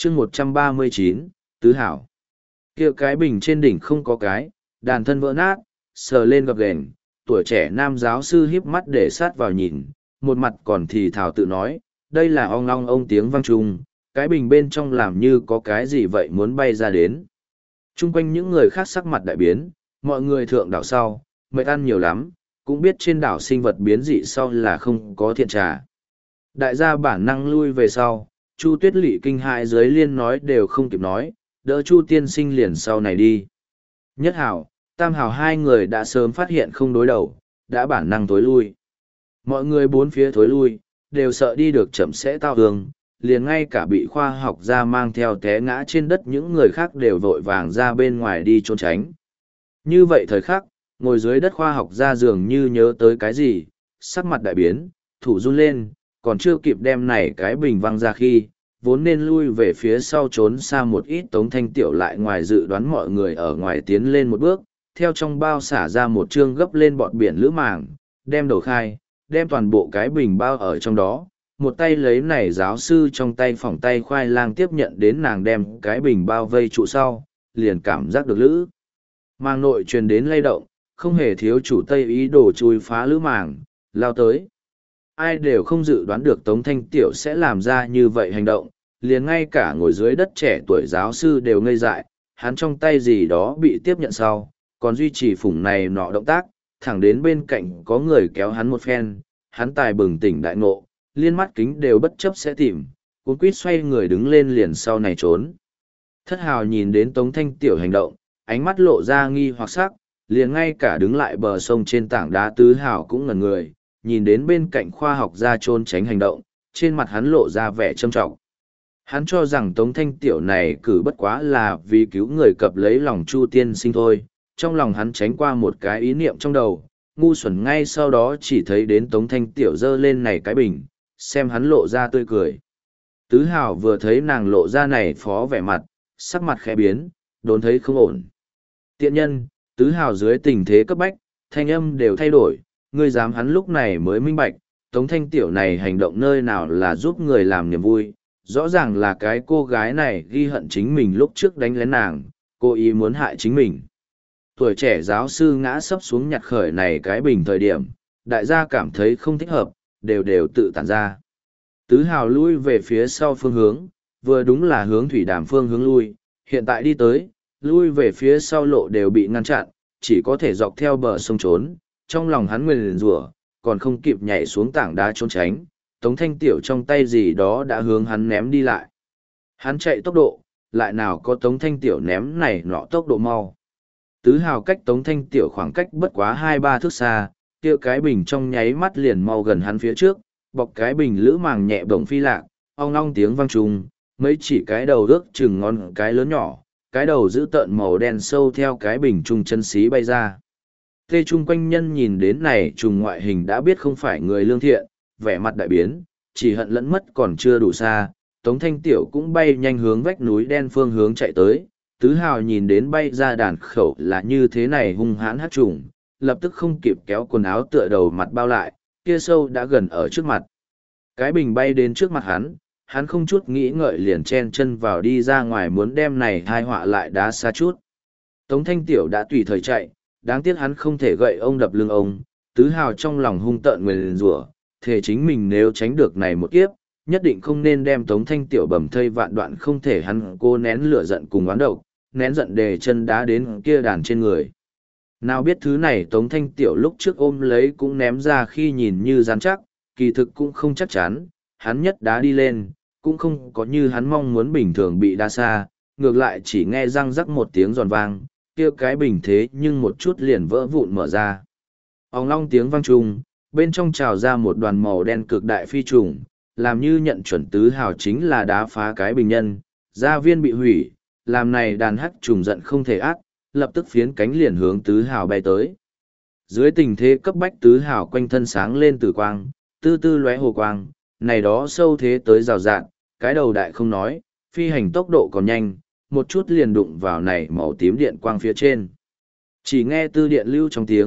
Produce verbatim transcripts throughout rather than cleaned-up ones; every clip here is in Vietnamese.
chương một trăm ba mươi chín, Tứ Hảo. Kia cái bình trên đỉnh không có cái, đàn thân vỡ nát, sờ lên gập ghềnh, tuổi trẻ nam giáo sư híp mắt để sát vào nhìn, một mặt còn thì thào tự nói, đây là ong long ông tiếng vang trung, cái bình bên trong làm như có cái gì vậy muốn bay ra đến. Trung quanh những người khác sắc mặt đại biến, mọi người thượng đảo sau, mệt ăn nhiều lắm, cũng biết trên đảo sinh vật biến dị sau là không có thiện trà. Đại gia bản năng lui về sau, Chu Tuyết Lệ kinh hại dưới liên nói đều không kịp nói, đỡ Chu tiên sinh liền sau này đi. Nhất Hảo, Tam Hảo hai người đã sớm phát hiện không đối đầu, đã bản năng tối lui. Mọi người bốn phía thối lui, đều sợ đi được chậm sẽ tao hương, liền ngay cả bị khoa học gia mang theo té ngã trên đất những người khác đều vội vàng ra bên ngoài đi trốn tránh. Như vậy thời khắc, ngồi dưới đất khoa học gia dường như nhớ tới cái gì, sắc mặt đại biến, thủ run lên, còn chưa kịp đem này cái bình văng ra khi, vốn nên lui về phía sau trốn xa một ít Tống Thanh Tiểu lại ngoài dự đoán mọi người ở ngoài tiến lên một bước, theo trong bao xả ra một chương gấp lên bọt biển lữ màng, đem đầu khai, đem toàn bộ cái bình bao ở trong đó, một tay lấy này giáo sư trong tay phỏng tay khoai lang tiếp nhận đến nàng đem cái bình bao vây trụ sau, liền cảm giác được lữ. Màng nội truyền đến lay động, không hề thiếu chủ tây ý đồ chui phá lữ màng, lao tới. Ai đều không dự đoán được Tống Thanh Tiểu sẽ làm ra như vậy hành động, liền ngay cả ngồi dưới đất trẻ tuổi giáo sư đều ngây dại, hắn trong tay gì đó bị tiếp nhận sau, còn duy trì phủng này nọ động tác, thẳng đến bên cạnh có người kéo hắn một phen, hắn tài bừng tỉnh đại ngộ, liên mắt kính đều bất chấp sẽ tìm, cuốn quýt xoay người đứng lên liền sau này trốn. Thất Hào nhìn đến Tống Thanh Tiểu hành động, ánh mắt lộ ra nghi hoặc sắc, liền ngay cả đứng lại bờ sông trên tảng đá Tứ Hào cũng ngẩn người, nhìn đến bên cạnh khoa học gia trốn tránh hành động, trên mặt hắn lộ ra vẻ trâm trọng. Hắn cho rằng Tống Thanh Tiểu này cử bất quá là vì cứu người cập lấy lòng Chu tiên sinh thôi, trong lòng hắn tránh qua một cái ý niệm trong đầu, ngu xuẩn ngay sau đó chỉ thấy đến Tống Thanh Tiểu giơ lên này cái bình, xem hắn lộ ra tươi cười. Tứ Hào vừa thấy nàng lộ ra này phó vẻ mặt, sắc mặt khẽ biến, đốn thấy không ổn. Tiện nhân, Tứ Hào dưới tình thế cấp bách, thanh âm đều thay đổi, ngươi dám hắn lúc này mới minh bạch, Tống Thanh Tiểu này hành động nơi nào là giúp người làm niềm vui, rõ ràng là cái cô gái này ghi hận chính mình lúc trước đánh lén nàng, cố ý muốn hại chính mình. Tuổi trẻ giáo sư ngã sấp xuống nhặt khởi này cái bình thời điểm, đại gia cảm thấy không thích hợp, đều đều tự tản ra. Tứ Hào lui về phía sau phương hướng, vừa đúng là hướng thủy đàm phương hướng lui, hiện tại đi tới, lui về phía sau lộ đều bị ngăn chặn, chỉ có thể dọc theo bờ sông trốn, trong lòng hắn nguyền rủa, còn không kịp nhảy xuống tảng đá trốn tránh, Tống Thanh Tiểu trong tay gì đó đã hướng hắn ném đi lại. Hắn chạy tốc độ, lại nào có Tống Thanh Tiểu ném này nọ tốc độ mau. Tứ Hào cách Tống Thanh Tiểu khoảng cách bất quá hai ba thước xa, kia cái bình trong nháy mắt liền mau gần hắn phía trước, bọc cái bình lữ màng nhẹ bổng phi lạc, ong long tiếng vang trùng, mấy chỉ cái đầu ước chừng ngón cái lớn nhỏ, cái đầu giữ tợn màu đen sâu theo cái bình trung chân xí bay ra. Tê chung quanh nhân nhìn đến này trùng ngoại hình đã biết không phải người lương thiện, vẻ mặt đại biến, chỉ hận lẫn mất còn chưa đủ xa, Tống Thanh Tiểu cũng bay nhanh hướng vách núi đen phương hướng chạy tới, Tứ Hào nhìn đến bay ra đàn khẩu là như thế này hung hãn hát trùng, lập tức không kịp kéo quần áo tựa đầu mặt bao lại, kia sâu đã gần ở trước mặt. Cái bình bay đến trước mặt hắn, hắn không chút nghĩ ngợi liền chen chân vào đi ra ngoài muốn đem này thai họa lại đá xa chút. Tống Thanh Tiểu đã tùy thời chạy, đáng tiếc hắn không thể gậy ông đập lưng ông, Tứ Hào trong lòng hung tợn nguyền rủa, thể chính mình nếu tránh được này một kiếp, nhất định không nên đem Tống Thanh Tiểu bầm thây vạn đoạn, không thể hắn cô nén lửa giận cùng oán độc, nén giận đề chân đá đến kia đàn trên người. Nào biết thứ này Tống Thanh Tiểu lúc trước ôm lấy cũng ném ra khi nhìn như rắn chắc, kỳ thực cũng không chắc chắn, hắn nhất đá đi lên, cũng không có như hắn mong muốn bình thường bị đá xa, ngược lại chỉ nghe răng rắc một tiếng giòn vang, kia cái bình thế nhưng một chút liền vỡ vụn mở ra. Ong long tiếng vang trùng, bên trong trào ra một đoàn màu đen cực đại phi trùng, làm như nhận chuẩn Tứ Hào chính là đá phá cái bình nhân, gia viên bị hủy, làm này đàn hắc trùng giận không thể ác, lập tức phiến cánh liền hướng Tứ Hào bay tới. Dưới tình thế cấp bách Tứ Hào quanh thân sáng lên tử quang, tư tư lóe hồ quang, này đó sâu thế tới rào rạng, cái đầu đại không nói, phi hành tốc độ còn nhanh, một chút liền đụng vào này màu tím điện quang phía trên. Chỉ nghe tư điện lưu trong tiếng,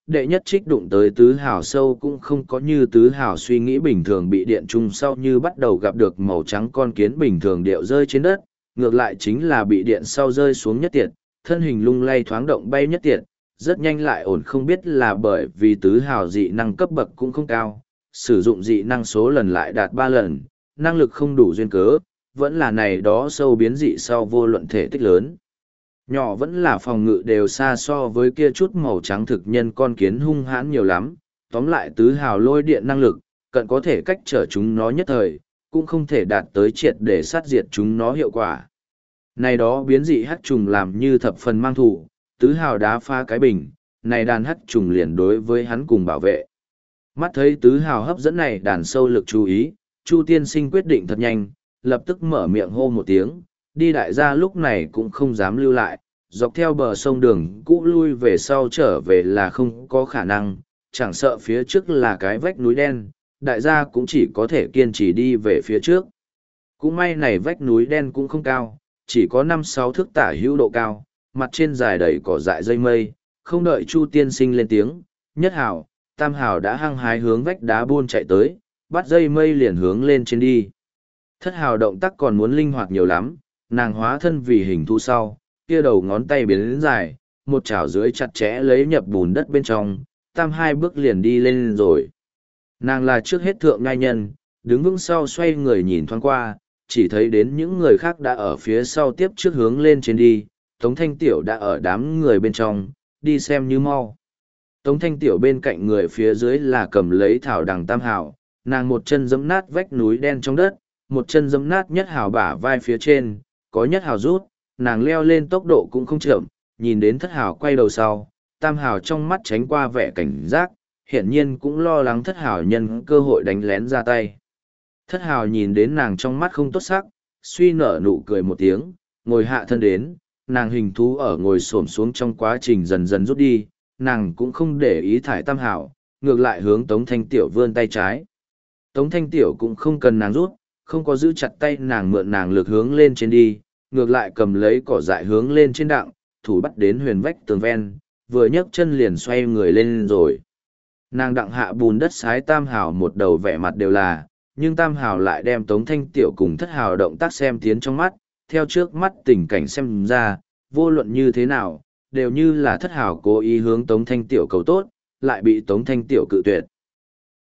đệ nhất trích đụng tới tứ hào sâu cũng không có như tứ hào suy nghĩ bình thường bị điện trung sau như bắt đầu gặp được màu trắng con kiến bình thường điệu rơi trên đất, ngược lại chính là bị điện sau rơi xuống nhất tiệt, thân hình lung lay thoáng động bay nhất tiệt, rất nhanh lại ổn, không biết là bởi vì tứ hào dị năng cấp bậc cũng không cao, sử dụng dị năng số lần lại đạt ba lần, năng lực không đủ duyên cớ, vẫn là này đó sâu biến dị sau vô luận thể tích lớn. Nhỏ vẫn là phòng ngự đều xa so với kia chút màu trắng thực nhân con kiến hung hãn nhiều lắm, tóm lại tứ hào lôi điện năng lực, cận có thể cách trở chúng nó nhất thời, cũng không thể đạt tới triệt để sát diệt chúng nó hiệu quả. Này đó biến dị hắc trùng làm như thập phần mang thủ, tứ hào đá pha cái bình, này đàn hắc trùng liền đối với hắn cùng bảo vệ. Mắt thấy tứ hào hấp dẫn này đàn sâu lực chú ý, Chu tiên sinh quyết định thật nhanh, lập tức mở miệng hô một tiếng, đi đại gia lúc này cũng không dám lưu lại, dọc theo bờ sông đường cũ lui về sau trở về là không có khả năng, chẳng sợ phía trước là cái vách núi đen, đại gia cũng chỉ có thể kiên trì đi về phía trước. Cũng may này vách núi đen cũng không cao, chỉ có năm sáu thước tả hữu độ cao, mặt trên dài đầy cỏ dại dây mây, không đợi Chu tiên sinh lên tiếng, nhất hào, tam hào đã hăng hái hướng vách đá buôn chạy tới, bắt dây mây liền hướng lên trên đi. Thất hào động tác còn muốn linh hoạt nhiều lắm, nàng hóa thân vì hình thu sau, kia đầu ngón tay biến đến dài, một chảo dưới chặt chẽ lấy nhập bùn đất bên trong, tam hai bước liền đi lên rồi. Nàng là trước hết thượng ngai nhân, đứng vững sau xoay người nhìn thoáng qua, chỉ thấy đến những người khác đã ở phía sau tiếp trước hướng lên trên đi, Tống Thanh Tiểu đã ở đám người bên trong, đi xem như mau. Tống Thanh Tiểu bên cạnh người phía dưới là cầm lấy thảo đằng tam hào, nàng một chân giẫm nát vách núi đen trong đất, một chân giẫm nát nhất hào bả vai phía trên, có nhất hào rút, nàng leo lên tốc độ cũng không chậm, nhìn đến thất hào quay đầu sau, tam hào trong mắt tránh qua vẻ cảnh giác, hiển nhiên cũng lo lắng thất hào nhân cơ hội đánh lén ra tay. Thất hào nhìn đến nàng trong mắt không tốt sắc, suy nở nụ cười một tiếng, ngồi hạ thân đến, nàng hình thú ở ngồi xổm xuống trong quá trình dần dần rút đi, nàng cũng không để ý thải tam hào, ngược lại hướng Tống Thanh Tiểu vươn tay trái. Tống Thanh Tiểu cũng không cần nàng rút, không có giữ chặt tay nàng mượn nàng lực hướng lên trên đi, ngược lại cầm lấy cỏ dại hướng lên trên đặng, thủ bắt đến huyền vách tường ven, vừa nhấc chân liền xoay người lên rồi. Nàng đặng hạ bùn đất sái tam hào một đầu vẻ mặt đều là, nhưng tam hào lại đem Tống Thanh Tiểu cùng thất hào động tác xem tiến trong mắt, theo trước mắt tình cảnh xem ra, vô luận như thế nào, đều như là thất hào cố ý hướng Tống Thanh Tiểu cầu tốt, lại bị Tống Thanh Tiểu cự tuyệt.